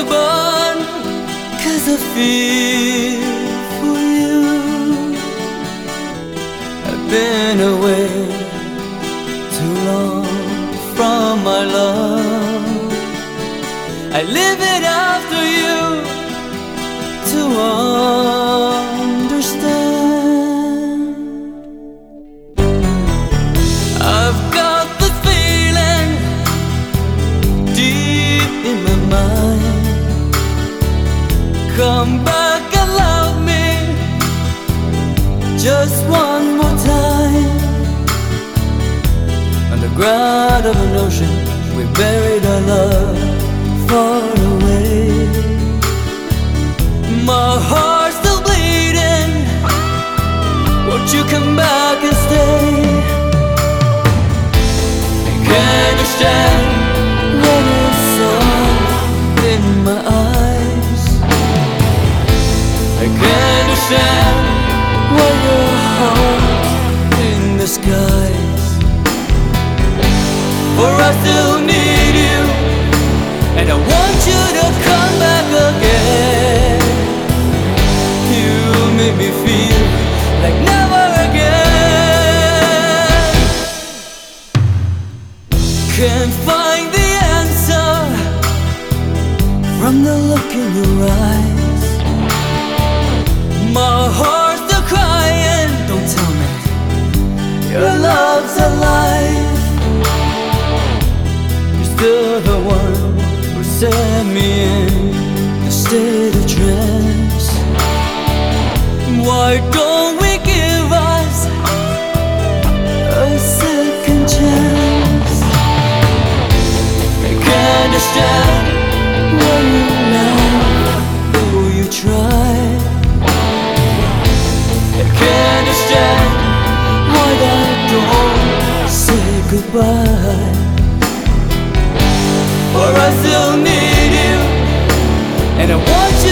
burn, 'cause I feel for you. I've been away too long from my love. I live it after you to understand. I've got the feeling deep in my mind. Come back and love me just one more time. On the ground of an ocean, we buried our love far away. My heart's still bleeding. Won't you come back and stay? Can you stand what I saw in my eyes? I can't understand why your heart in the skies. For I still need you, and I want you to come back again. You make me feel like never again. Can't find the answer from the look in your eyes. My heart's still crying. Don't tell me your love's alive. You're still the one who set me in a state of trance. Why don't we give us a second chance? I can't understand why you laugh, though you try. I can't understand why I don't say goodbye. For I still need you, and I want you